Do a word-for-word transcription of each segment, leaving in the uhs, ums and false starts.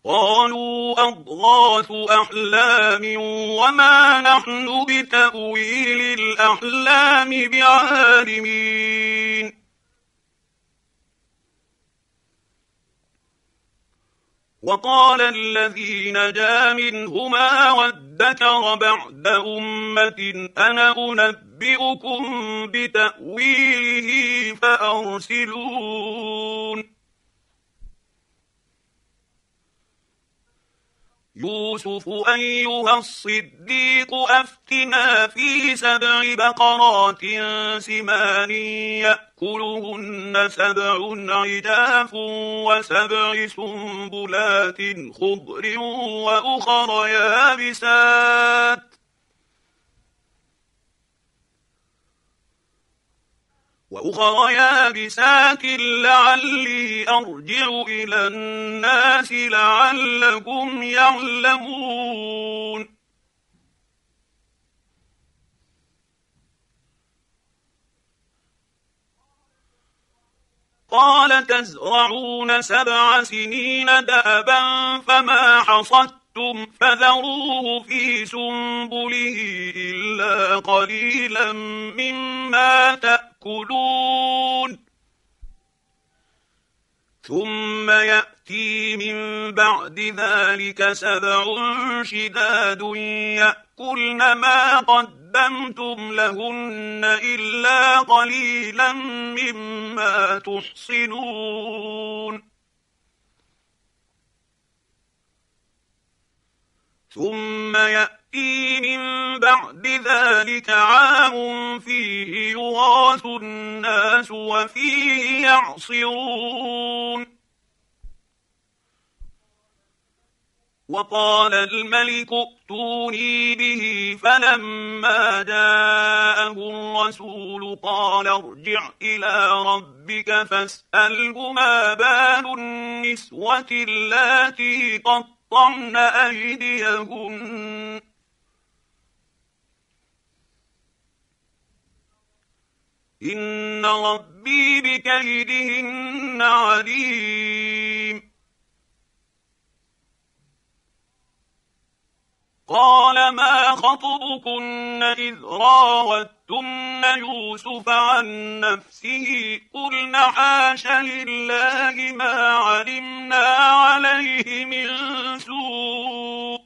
قالوا أضغاث أحلام وما نحن بتأويل الأحلام بعالمين. وقال الذي نجا منهما وادكر بعد أمة أنا أنبئكم بتأويله فأرسلون. يوسف أيها الصديق أفتنا في سبع بقرات سمان يأكلهن سبع عجاف وسبع سنبلات خضر وأخر يابسات وأخر يابسات لعلي أرجع إلى الناس لعلهم يعلمون. قال تزرعون سبع سنين دابا فما حصدتم فذروه في سنبله إلا قليلا مما تأكلون. ثم يأتي من بعد ذلك سبع شداد يأكلن ما قدمتم لهن إلا قليلا مما تحصنون. ثم يأتي من بعد ذلك عام فيه يغاث الناس وفيه يعصرون. وقال الملك ائتوني به فلما جاءه الرسول قال ارجع إلى ربك فاسأله ما بال النسوة اللاتي قطعن أيديهن إن ربي بكيدهن عليم. قال ما خطبكن إذ راوتن يوسف عن نفسه قلن حاش لله ما علمنا عليه من سوء.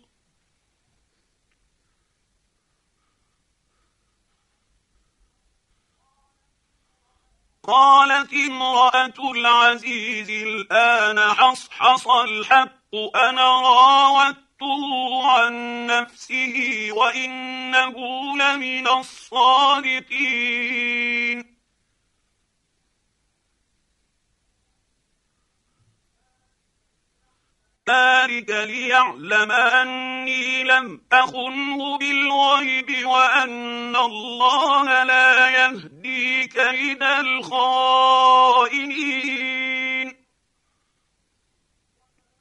قالت امرأة العزيز الآن حصحص الحق أنا راودته عن نفسه وإنه لمن الصادقين. ذلك ليعلم أني لم أخنه بالغيب وأن الله لا يهدي كيد الخائنين.